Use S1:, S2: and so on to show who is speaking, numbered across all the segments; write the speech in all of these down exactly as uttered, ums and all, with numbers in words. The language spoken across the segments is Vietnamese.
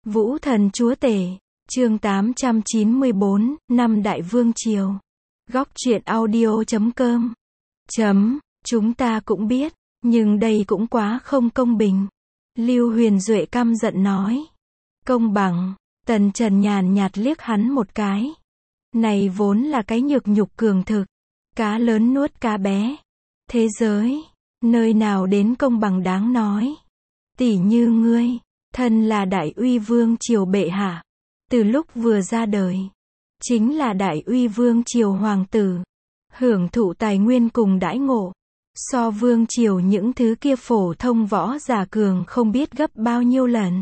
S1: Vũ thần chúa tể, chương tám trăm chín mươi bốn, năm Đại Vương Triều. Góc truyện audio chấm com. Chấm, chúng ta cũng biết, nhưng đây cũng quá không công bình. Lưu Huyền Duệ căm giận nói. Công bằng, Tần Trần nhàn nhạt liếc hắn một cái. Này vốn là cái nhược nhục cường thực. Cá lớn nuốt cá bé. Thế giới, nơi nào đến công bằng đáng nói. Tỷ như ngươi, thân là Đại Uy Vương Triều bệ hạ. Từ lúc vừa ra đời, chính là Đại Uy Vương Triều hoàng tử. Hưởng thụ tài nguyên cùng đãi ngộ. So Vương Triều những thứ kia phổ thông võ giả cường không biết gấp bao nhiêu lần.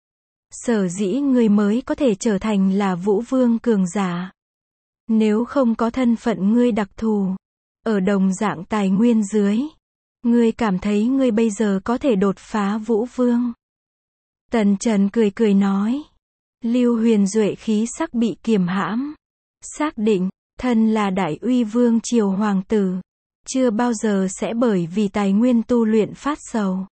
S1: Sở dĩ ngươi mới có thể trở thành là Vũ Vương cường giả. Nếu không có thân phận ngươi đặc thù, ở đồng dạng tài nguyên dưới, ngươi cảm thấy ngươi bây giờ có thể đột phá Vũ Vương. Tần Trần cười cười nói. Lưu Huyền Duệ khí sắc bị kiềm hãm. Xác định, thân là Đại Uy Vương Triều hoàng tử, chưa bao giờ sẽ bởi vì tài nguyên tu luyện phát sầu.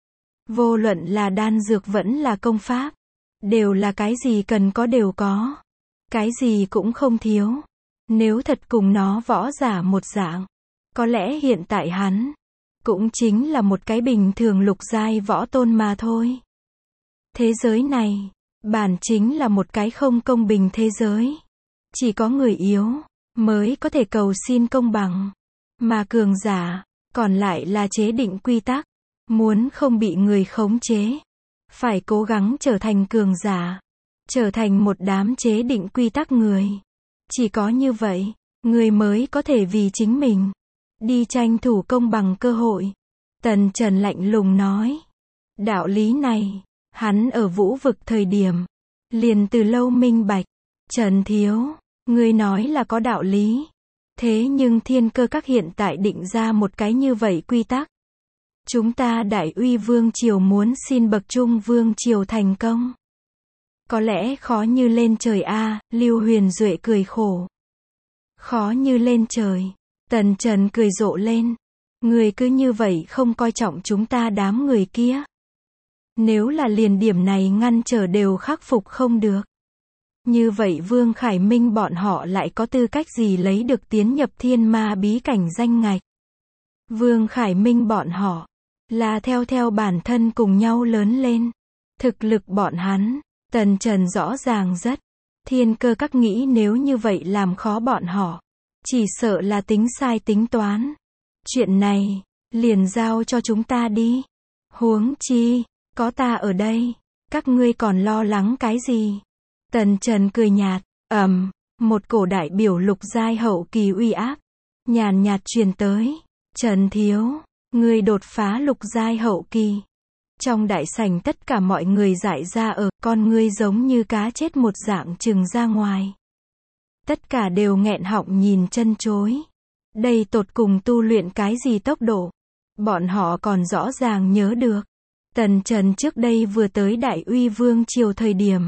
S1: Vô luận là đan dược vẫn là công pháp, đều là cái gì cần có đều có. Cái gì cũng không thiếu. Nếu thật cùng nó võ giả một dạng, có lẽ hiện tại hắn cũng chính là một cái bình thường lục giai võ tôn mà thôi. Thế giới này, bản chính là một cái không công bình thế giới. Chỉ có người yếu mới có thể cầu xin công bằng, mà cường giả còn lại là chế định quy tắc. Muốn không bị người khống chế, phải cố gắng trở thành cường giả, trở thành một đám chế định quy tắc người. Chỉ có như vậy, người mới có thể vì chính mình đi tranh thủ công bằng cơ hội. Tần Trần lạnh lùng nói. Đạo lý này, hắn ở Vũ Vực thời điểm liền từ lâu minh bạch. Trần thiếu, ngươi nói là có đạo lý. Thế nhưng Thiên Cơ Các hiện tại định ra một cái như vậy quy tắc. Chúng ta Đại Uy Vương Triều muốn xin bậc Trung Vương Triều thành công, có lẽ khó như lên trời a. À, Lưu Huyền Duệ cười khổ. Khó như lên trời. Tần Trần cười rộ lên. Người cứ như vậy không coi trọng chúng ta đám người kia. Nếu là liền điểm này ngăn trở đều khắc phục không được, như vậy Vương Khải Minh bọn họ lại có tư cách gì lấy được tiến nhập thiên ma bí cảnh danh ngạch. Vương Khải Minh bọn họ là theo theo bản thân cùng nhau lớn lên. Thực lực bọn hắn, Tần Trần rõ ràng rất. Thiên Cơ Các nghĩ nếu như vậy làm khó bọn họ, chỉ sợ là tính sai tính toán. Chuyện này, liền giao cho chúng ta đi. Huống chi, có ta ở đây, các ngươi còn lo lắng cái gì? Tần Trần cười nhạt. Ầm, một cổ đại biểu lục giai hậu kỳ uy áp nhàn nhạt truyền tới. Trần thiếu, ngươi đột phá lục giai hậu kỳ. Trong đại sảnh tất cả mọi người dại ra ở, con ngươi giống như cá chết một dạng trừng ra ngoài. Tất cả đều nghẹn họng nhìn chân chối. Đây tột cùng tu luyện cái gì tốc độ? Bọn họ còn rõ ràng nhớ được. Tần Trần trước đây vừa tới Đại Uy Vương Triều thời điểm,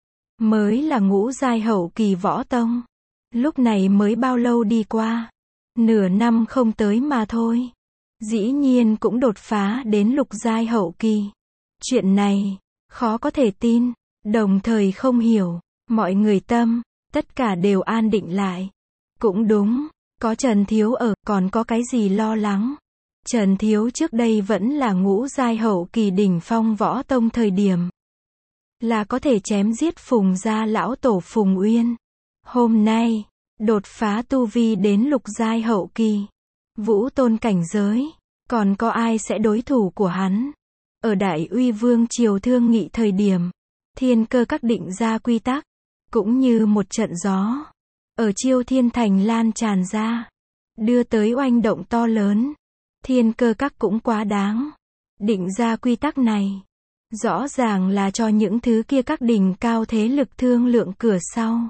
S1: mới là ngũ giai hậu kỳ võ tông. Lúc này mới bao lâu đi qua? Nửa năm không tới mà thôi. Dĩ nhiên cũng đột phá đến lục giai hậu kỳ. Chuyện này, khó có thể tin, đồng thời không hiểu. Mọi người tâm, tất cả đều an định lại. Cũng đúng, có Trần Thiếu ở, còn có cái gì lo lắng. Trần Thiếu trước đây vẫn là ngũ giai hậu kỳ đỉnh phong võ tông thời điểm, là có thể chém giết Phùng gia lão tổ Phùng Uyên. Hôm nay, đột phá tu vi đến lục giai hậu kỳ, Vũ tôn cảnh giới, còn có ai sẽ đối thủ của hắn? Ở Đại Uy Vương Triều thương nghị thời điểm, Thiên Cơ Các định ra quy tắc, cũng như một trận gió, ở Chiêu Thiên Thành lan tràn ra, đưa tới oanh động to lớn. Thiên Cơ Các cũng quá đáng. Định ra quy tắc này, rõ ràng là cho những thứ kia các đỉnh cao thế lực thương lượng cửa sau.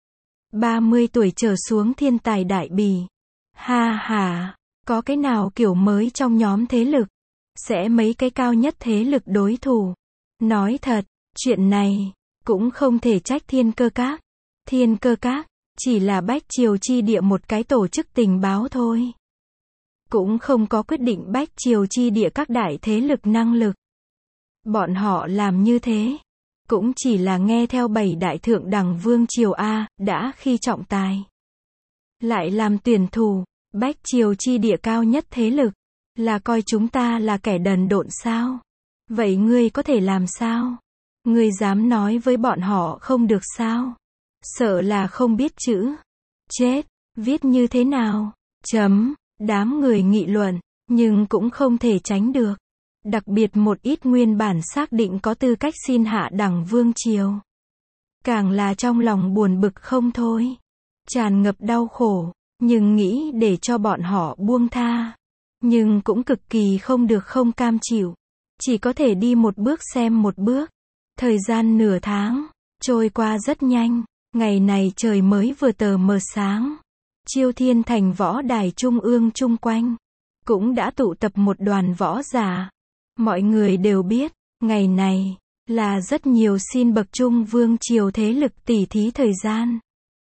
S1: ba mươi tuổi trở xuống thiên tài đại bỉ. Ha ha, có cái nào kiểu mới trong nhóm thế lực, sẽ mấy cái cao nhất thế lực đối thủ. Nói thật, chuyện này, cũng không thể trách Thiên Cơ Các. Thiên Cơ Các, chỉ là Bách Triều Chi Địa một cái tổ chức tình báo thôi. Cũng không có quyết định Bách Triều Chi Địa các đại thế lực năng lực. Bọn họ làm như thế, cũng chỉ là nghe theo bảy đại thượng đẳng vương triều a, đã khi trọng tài. Lại làm tuyển thủ, bách triều chi địa cao nhất thế lực, là coi chúng ta là kẻ đần độn sao? Vậy ngươi có thể làm sao? Ngươi dám nói với bọn họ không được sao? Sợ là không biết chữ. Chết, viết như thế nào? Chấm, đám người nghị luận, nhưng cũng không thể tránh được. Đặc biệt một ít nguyên bản xác định có tư cách xin hạ đẳng vương triều. Càng là trong lòng buồn bực không thôi. Tràn ngập đau khổ, nhưng nghĩ để cho bọn họ buông tha. Nhưng cũng cực kỳ không được không cam chịu. Chỉ có thể đi một bước xem một bước. Thời gian nửa tháng, trôi qua rất nhanh. Ngày này trời mới vừa tờ mờ sáng. Chiêu Thiên Thành võ đài trung ương chung quanh. Cũng đã tụ tập một đoàn võ giả. Mọi người đều biết, ngày này, là rất nhiều xin bậc trung vương triều thế lực tỉ thí thời gian.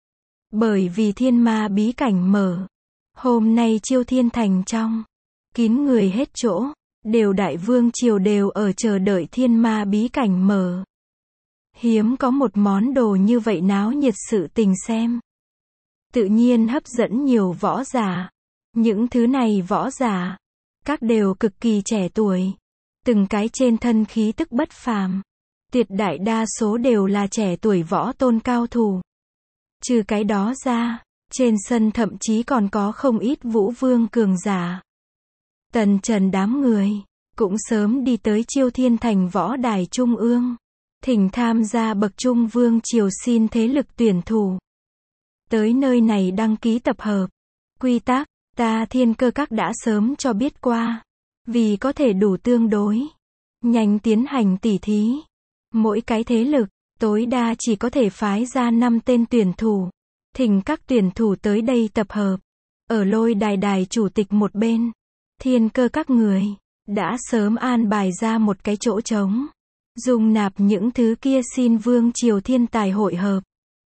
S1: Bởi vì thiên ma bí cảnh mở. Hôm nay Chiêu Thiên Thành trong. Kín người hết chỗ. Đều đại vương triều đều ở chờ đợi thiên ma bí cảnh mở. Hiếm có một món đồ như vậy náo nhiệt sự tình xem. Tự nhiên hấp dẫn nhiều võ giả. Những thứ này võ giả. Các đều cực kỳ trẻ tuổi. Từng cái trên thân khí tức bất phàm. Tuyệt đại đa số đều là trẻ tuổi võ tôn cao thủ. Trừ cái đó ra, trên sân thậm chí còn có không ít vũ vương cường giả. Tần Trần đám người, cũng sớm đi tới Chiêu Thiên Thành võ đài trung ương. Thỉnh tham gia bậc trung vương triều xin thế lực tuyển thủ. Tới nơi này đăng ký tập hợp. Quy tắc, ta Thiên Cơ Các đã sớm cho biết qua. Vì có thể đủ tương đối nhanh tiến hành tỉ thí. Mỗi cái thế lực, tối đa chỉ có thể phái ra năm tên tuyển thủ. Thỉnh các tuyển thủ tới đây tập hợp. Ở lôi đài đài chủ tịch một bên. Thiên Cơ Các người, đã sớm an bài ra một cái chỗ trống. Dung nạp những thứ kia xin vương triều thiên tài hội hợp.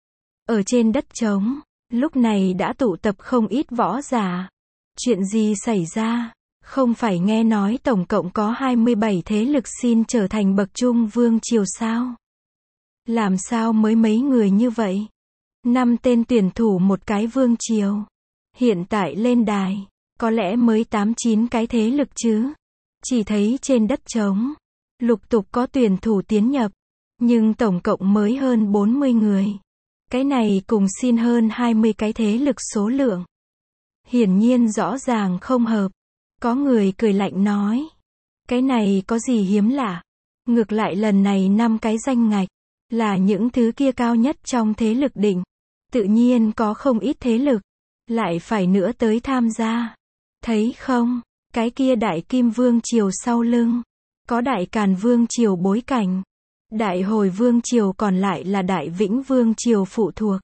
S1: Ở trên đất trống, lúc này đã tụ tập không ít võ giả. Chuyện gì xảy ra? Không phải nghe nói tổng cộng có hai mươi bảy thế lực xin trở thành bậc trung vương triều sao? Làm sao mới mấy người như vậy? Năm tên tuyển thủ một cái vương triều. Hiện tại lên đài, có lẽ mới tám chín cái thế lực chứ. Chỉ thấy trên đất trống, lục tục có tuyển thủ tiến nhập. Nhưng tổng cộng mới hơn bốn mươi người. Cái này cùng xin hơn hai mươi cái thế lực số lượng. Hiển nhiên rõ ràng không hợp. Có người cười lạnh nói. Cái này có gì hiếm lạ. Ngược lại lần này năm cái danh ngạch. Là những thứ kia cao nhất trong thế lực định. Tự nhiên có không ít thế lực. Lại phải nữa tới tham gia. Thấy không? Cái kia đại kim vương triều sau lưng. Có đại càn vương triều bối cảnh. Đại hồi vương triều còn lại là đại vĩnh vương triều phụ thuộc.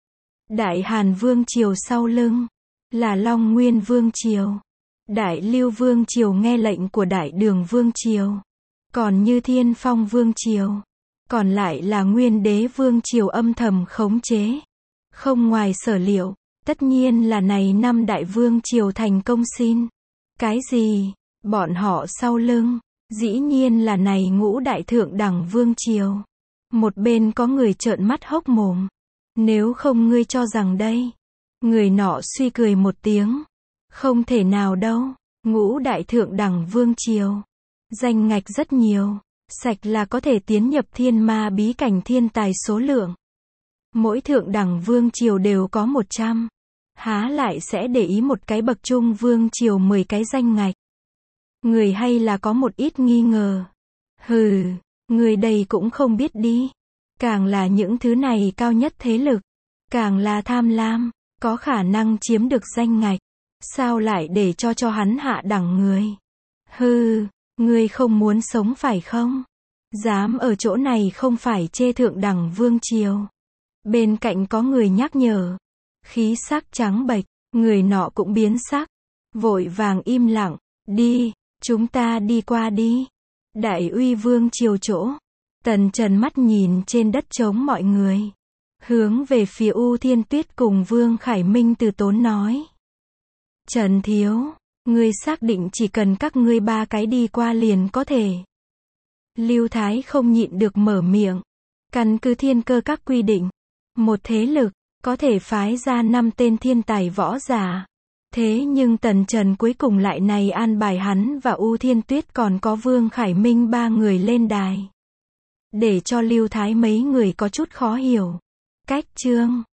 S1: Đại hàn vương triều sau lưng. Là long nguyên vương triều. Đại lưu vương triều nghe lệnh của đại đường vương triều. Còn như thiên phong vương triều. Còn lại là nguyên đế vương triều âm thầm khống chế. Không ngoài sở liệu. Tất nhiên là này năm đại vương triều thành công xin. Cái gì? Bọn họ sau lưng. Dĩ nhiên là này ngũ đại thượng đẳng vương triều. Một bên có người trợn mắt hốc mồm. Nếu không ngươi cho rằng đây. Người nọ suy cười một tiếng. Không thể nào đâu. Ngũ đại thượng đẳng vương triều. Danh ngạch rất nhiều. Sạch là có thể tiến nhập thiên ma bí cảnh thiên tài số lượng. Mỗi thượng đẳng vương triều đều có một trăm. Há lại sẽ để ý một cái bậc trung vương triều mười cái danh ngạch. Người hay là có một ít nghi ngờ. Hừ, người đây cũng không biết đi. Càng là những thứ này cao nhất thế lực. Càng là tham lam, có khả năng chiếm được danh ngạch. Sao lại để cho cho hắn hạ đẳng người? Hừ, người không muốn sống phải không? Dám ở chỗ này không phải chê thượng đẳng vương triều. Bên cạnh có người nhắc nhở. Khí sắc trắng bệch, người nọ cũng biến sắc. Vội vàng im lặng, đi, chúng ta đi qua đi. Đại uy vương triều chỗ. Tần Trần mắt nhìn trên đất trống mọi người. Hướng về phía U Thiên Tuyết cùng Vương Khải Minh từ tốn nói. Trần Thiếu, ngươi xác định chỉ cần các ngươi ba cái đi qua liền có thể. Lưu Thái không nhịn được mở miệng. Căn cứ thiên cơ các quy định, một thế lực có thể phái ra năm tên thiên tài võ giả. Thế nhưng Tần Trần cuối cùng lại này an bài hắn và U Thiên Tuyết còn có Vương Khải Minh ba người lên đài. Để cho Lưu Thái mấy người có chút khó hiểu. Cách chương